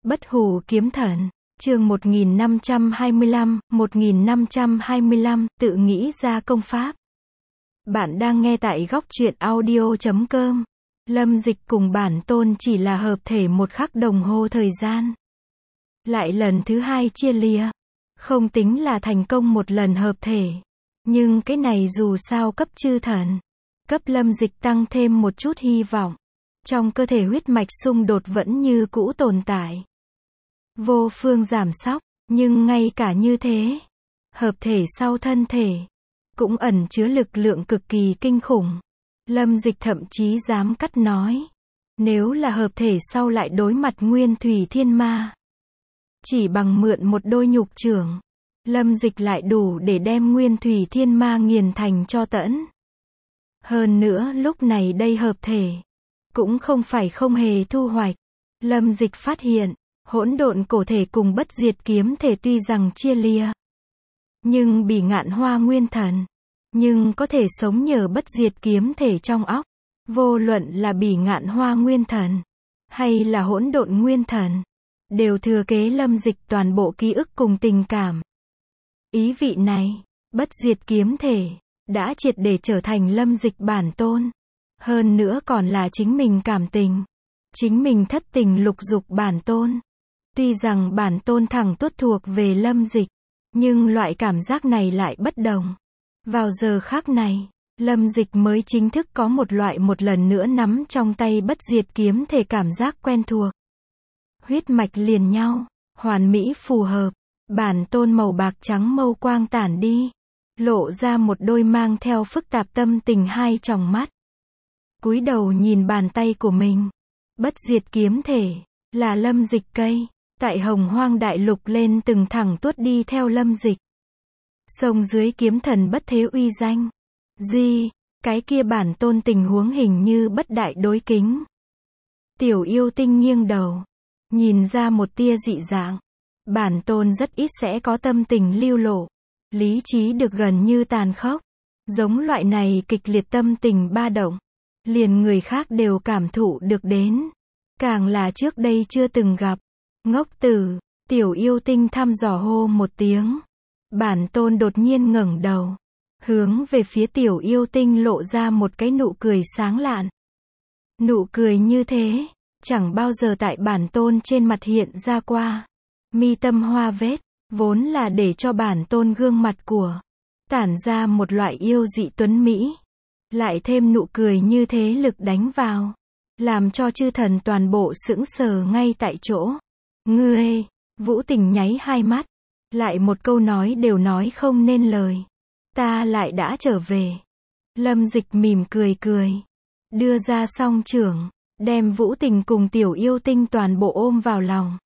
Bất hủ kiếm thần, chương 1525, tự nghĩ ra công pháp. Bạn đang nghe tại góc truyện audio.com. Lâm Dịch cùng bản tôn chỉ là hợp thể một khắc đồng hồ thời gian. Lại lần thứ hai chia lìa. Không tính là thành công một lần hợp thể. Nhưng cái này dù sao cấp chư thần. Cấp Lâm Dịch tăng thêm một chút hy vọng. Trong cơ thể huyết mạch xung đột vẫn như cũ tồn tại. Vô phương giảm sóc, nhưng ngay cả như thế, hợp thể sau thân thể, cũng ẩn chứa lực lượng cực kỳ kinh khủng. Lâm Dịch thậm chí dám cắt nói, nếu là hợp thể sau lại đối mặt Nguyên Thủy Thiên Ma, chỉ bằng mượn một đôi nhục chưởng, Lâm Dịch lại đủ để đem Nguyên Thủy Thiên Ma nghiền thành tro tẫn. Hơn nữa lúc này đây hợp thể, cũng không phải không hề thu hoạch. Lâm Dịch phát hiện, hỗn độn cổ thể cùng bất diệt kiếm thể tuy rằng chia lìa, nhưng Bỉ Ngạn Hoa Nguyên Thần, nhưng có thể sống nhờ bất diệt kiếm thể trong óc. Vô luận là Bỉ Ngạn Hoa Nguyên Thần, hay là hỗn độn Nguyên Thần, đều thừa kế Lâm Dịch toàn bộ ký ức cùng tình cảm. Ý vị này, bất diệt kiếm thể, đã triệt để trở thành Lâm Dịch bản tôn. Hơn nữa còn là chính mình cảm tình, chính mình thất tình lục dục bản tôn. Tuy rằng bản tôn thẳng tuốt thuộc về Lâm Dịch, nhưng loại cảm giác này lại bất đồng. Vào giờ khắc này, Lâm Dịch mới chính thức có một loại một lần nữa nắm trong tay bất diệt kiếm thể cảm giác quen thuộc. Huyết mạch liền nhau, hoàn mỹ phù hợp, bản tôn màu bạc trắng mâu quang tản đi, lộ ra một đôi mang theo phức tạp tâm tình hai tròng mắt. Cúi đầu nhìn bàn tay của mình, bất diệt kiếm thể, là Lâm Dịch cây. Tại Hồng Hoang Đại Lục lên từng thẳng tuốt đi theo Lâm Dịch. Sông dưới kiếm thần bất thế uy danh. Cái kia bản tôn tình huống hình như bất đại đối kính. Tiểu yêu tinh nghiêng đầu, nhìn ra một tia dị dạng. Bản tôn rất ít sẽ có tâm tình lưu lộ. Lý trí được gần như tàn khốc. Giống loại này kịch liệt tâm tình ba động. Liền người khác đều cảm thụ được đến. Càng là trước đây chưa từng gặp. Ngốc tử, tiểu yêu tinh thăm dò hô một tiếng. Bản tôn đột nhiên ngẩng đầu, hướng về phía tiểu yêu tinh lộ ra một cái nụ cười sáng lạn. Nụ cười như thế, chẳng bao giờ tại bản tôn trên mặt hiện ra qua. Mi tâm hoa vết, vốn là để cho bản tôn gương mặt của, tản ra một loại yêu dị tuấn mỹ. Lại thêm nụ cười như thế lực đánh vào, làm cho chư thần toàn bộ sững sờ ngay tại chỗ. Ngươi, Vũ Tình nháy hai mắt, lại một câu nói đều nói không nên lời. Ta lại đã trở về. Lâm Dịch mỉm cười cười, đưa ra song chưởng, đem Vũ Tình cùng tiểu yêu tinh toàn bộ ôm vào lòng.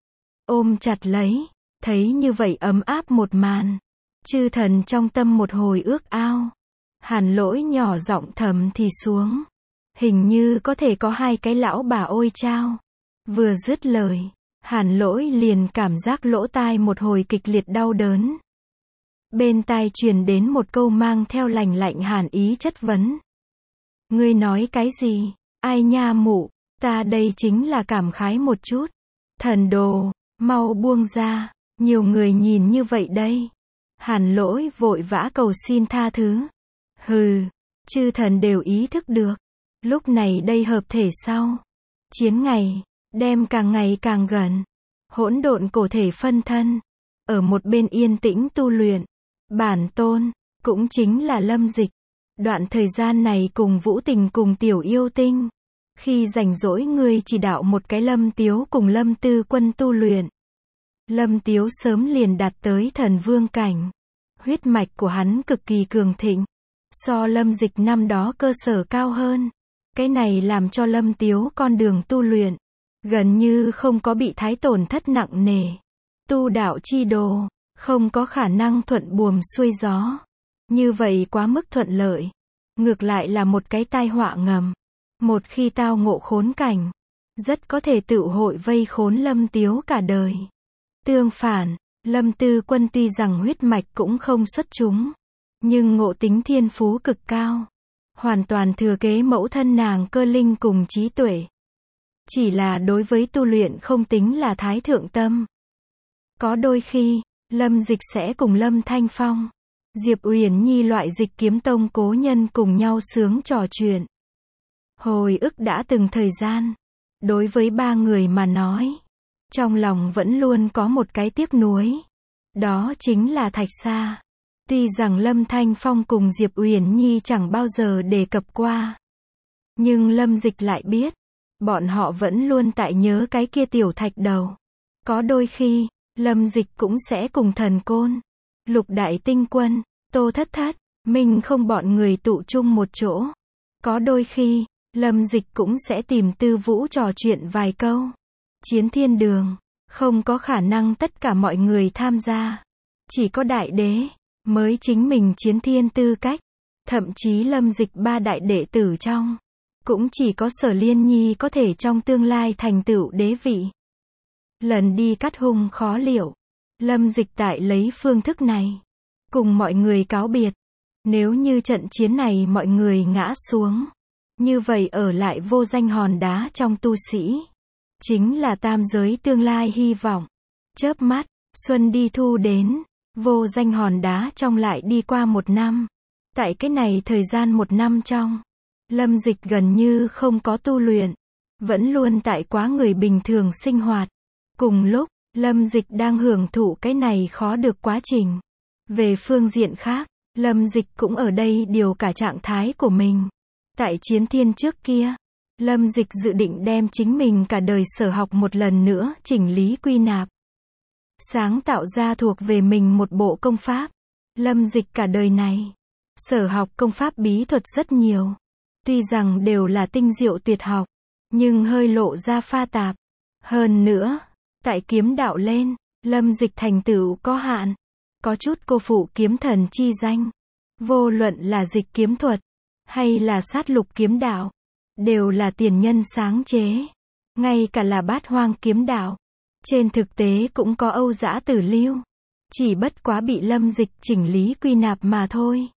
Ôm chặt lấy, thấy như vậy ấm áp một màn. Chư thần trong tâm một hồi ước ao. Hàn Lỗi nhỏ giọng thầm thì xuống. Hình như có thể có hai cái lão bà ôi chao. Vừa dứt lời, Hàn Lỗi liền cảm giác lỗ tai một hồi kịch liệt đau đớn. Bên tai truyền đến một câu mang theo lạnh lạnh hàn ý chất vấn. Ngươi nói cái gì? Ai nha mụ, ta đây chính là cảm khái một chút. Thần đồ, mau buông ra, nhiều người nhìn như vậy đây. Hàn Lỗi vội vã cầu xin tha thứ. Hừ, chư thần đều ý thức được. Lúc này đây hợp thể sau. Chiến ngày. Đem càng ngày càng gần. Hỗn độn cổ thể phân thân. Ở một bên yên tĩnh tu luyện. Bản tôn, cũng chính là Lâm Dịch. Đoạn thời gian này cùng Vũ Tình cùng tiểu yêu tinh. Khi rảnh rỗi ngươi chỉ đạo một cái Lâm Tiếu cùng Lâm Tư Quân tu luyện. Lâm Tiếu sớm liền đạt tới thần vương cảnh. Huyết mạch của hắn cực kỳ cường thịnh. So Lâm Dịch năm đó cơ sở cao hơn. Cái này làm cho Lâm Tiếu con đường tu luyện gần như không có bị thái tổn thất nặng nề. Tu đạo chi đồ, không có khả năng thuận buồm xuôi gió. Như vậy quá mức thuận lợi. Ngược lại là một cái tai họa ngầm. Một khi tao ngộ khốn cảnh, rất có thể tự hội vây khốn Lâm Tiếu cả đời. Tương phản, Lâm Tư Quân tuy rằng huyết mạch cũng không xuất chúng, nhưng ngộ tính thiên phú cực cao. Hoàn toàn thừa kế mẫu thân nàng cơ linh cùng trí tuệ. Chỉ là đối với tu luyện không tính là thái thượng tâm. Có đôi khi, Lâm Dịch sẽ cùng Lâm Thanh Phong, Diệp Uyển Nhi loại Dịch Kiếm Tông cố nhân cùng nhau sướng trò chuyện. Hồi ức đã từng thời gian. Đối với ba người mà nói, trong lòng vẫn luôn có một cái tiếc nuối. Đó chính là Thạch Sa. Tuy rằng Lâm Thanh Phong cùng Diệp Uyển Nhi chẳng bao giờ đề cập qua, nhưng Lâm Dịch lại biết, bọn họ vẫn luôn tại nhớ cái kia tiểu thạch đầu. Có đôi khi, Lâm Dịch cũng sẽ cùng Thần Côn, Lục Đại Tinh Quân, Tô Thất Thất, Minh Không bọn người tụ chung một chỗ. Có đôi khi, Lâm Dịch cũng sẽ tìm Tư Vũ trò chuyện vài câu. Chiến thiên đường, không có khả năng tất cả mọi người tham gia. Chỉ có đại đế, mới chính mình chiến thiên tư cách. Thậm chí Lâm Dịch ba đại đệ tử trong, cũng chỉ có Sở Liên Nhi có thể trong tương lai thành tựu đế vị. Lần đi cắt hung khó liệu, Lâm Dịch tại lấy phương thức này, cùng mọi người cáo biệt. Nếu như trận chiến này mọi người ngã xuống, như vậy ở lại vô danh hòn đá trong tu sĩ, chính là tam giới tương lai hy vọng. Chớp mắt, xuân đi thu đến, vô danh hòn đá trong lại đi qua 1 năm. Tại cái này thời gian 1 năm trong, Lâm Dịch gần như không có tu luyện, vẫn luôn tại quá người bình thường sinh hoạt. Cùng lúc, Lâm Dịch đang hưởng thụ cái này khó được quá trình. Về phương diện khác, Lâm Dịch cũng ở đây điều cả trạng thái của mình. Tại chiến thiên trước kia, Lâm Dịch dự định đem chính mình cả đời sở học một lần nữa chỉnh lý quy nạp, sáng tạo ra thuộc về mình một bộ công pháp. Lâm Dịch cả đời này, sở học công pháp bí thuật rất nhiều. Tuy rằng đều là tinh diệu tuyệt học, nhưng hơi lộ ra pha tạp. Hơn nữa, tại kiếm đạo lên, Lâm Dịch thành tựu có hạn, có chút cô phụ kiếm thần chi danh. Vô luận là dịch kiếm thuật, hay là sát lục kiếm đạo, đều là tiền nhân sáng chế. Ngay cả là bát hoang kiếm đạo, trên thực tế cũng có Âu Dã Tử lưu. Chỉ bất quá bị Lâm Dịch chỉnh lý quy nạp mà thôi.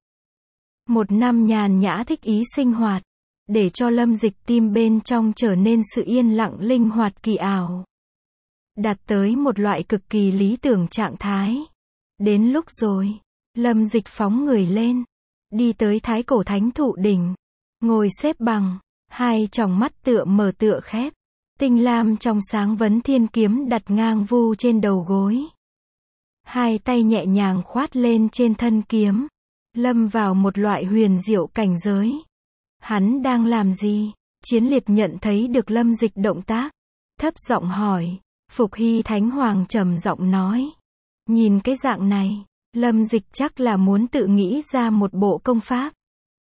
1 năm nhàn nhã thích ý sinh hoạt, để cho Lâm Dịch tim bên trong trở nên sự yên lặng linh hoạt kỳ ảo. Đạt tới một loại cực kỳ lý tưởng trạng thái. Đến lúc rồi, Lâm Dịch phóng người lên, đi tới Thái Cổ Thánh Thụ đỉnh, ngồi xếp bằng, hai tròng mắt tựa mở tựa khép, tinh lam trong sáng vấn thiên kiếm đặt ngang vu trên đầu gối. Hai tay nhẹ nhàng khoát lên trên thân kiếm, lâm vào một loại huyền diệu cảnh giới. Hắn đang làm gì? Chiến Liệt nhận thấy được Lâm Dịch động tác, thấp giọng hỏi. Phục Hy Thánh Hoàng trầm giọng nói, nhìn cái dạng này, Lâm Dịch chắc là muốn tự nghĩ ra một bộ công pháp.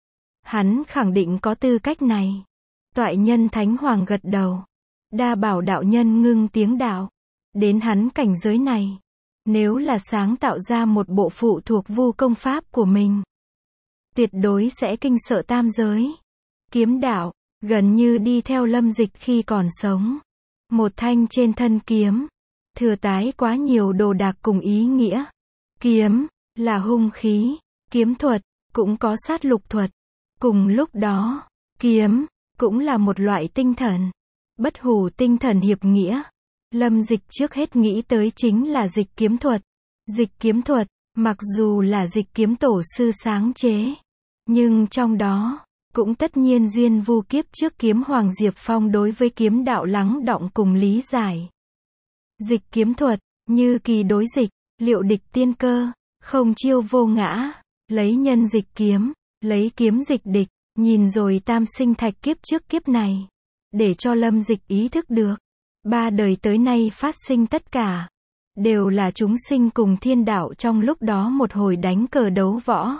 Hắn khẳng định có tư cách này. Toại Nhân Thánh Hoàng gật đầu. Đa Bảo đạo nhân ngưng tiếng đạo. Đến hắn cảnh giới này, nếu là sáng tạo ra một bộ phụ thuộc vu công pháp của mình, tuyệt đối sẽ kinh sợ tam giới. Kiếm đạo, gần như đi theo Lâm Dịch khi còn sống. Một thanh trên thân kiếm, thừa tái quá nhiều đồ đạc cùng ý nghĩa. Kiếm, là hung khí, kiếm thuật, cũng có sát lục thuật. Cùng lúc đó, kiếm, cũng là một loại tinh thần. Bất hủ tinh thần hiệp nghĩa. Lâm Dịch trước hết nghĩ tới chính là dịch kiếm thuật. Dịch kiếm thuật, mặc dù là dịch kiếm tổ sư sáng chế, nhưng trong đó, cũng tất nhiên duyên vu kiếp trước kiếm Hoàng Diệp Phong đối với kiếm đạo lắng đọng cùng lý giải. Dịch kiếm thuật, như kỳ đối dịch, liệu địch tiên cơ, không chiêu vô ngã, lấy nhân dịch kiếm, lấy kiếm dịch địch, nhìn rồi tam sinh thạch kiếp trước kiếp này, để cho Lâm Dịch ý thức được, 3 đời tới nay phát sinh tất cả, đều là chúng sinh cùng thiên đạo trong lúc đó một hồi đánh cờ đấu võ.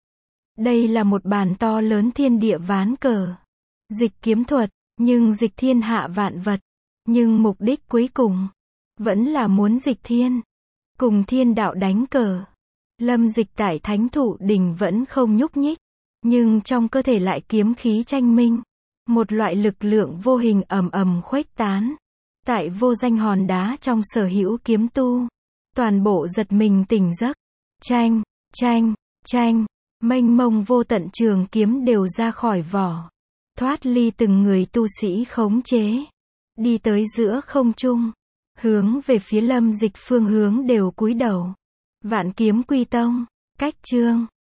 Đây là một bàn to lớn thiên địa ván cờ. Dịch kiếm thuật, nhưng dịch thiên hạ vạn vật. Nhưng mục đích cuối cùng, vẫn là muốn dịch thiên, cùng thiên đạo đánh cờ. Lâm Dịch tại Thánh Thụ đỉnh vẫn không nhúc nhích, nhưng trong cơ thể lại kiếm khí tranh minh. Một loại lực lượng vô hình ầm ầm khuếch tán. Tại vô danh hòn đá trong sở hữu kiếm tu, toàn bộ giật mình tỉnh giấc. Tranh, tranh, tranh. Mênh mông vô tận trường kiếm đều ra khỏi vỏ, thoát ly từng người tu sĩ khống chế. đi tới giữa không trung, hướng về phía Lâm Dịch phương hướng đều cúi đầu. Vạn Kiếm Quy Tông, cách chương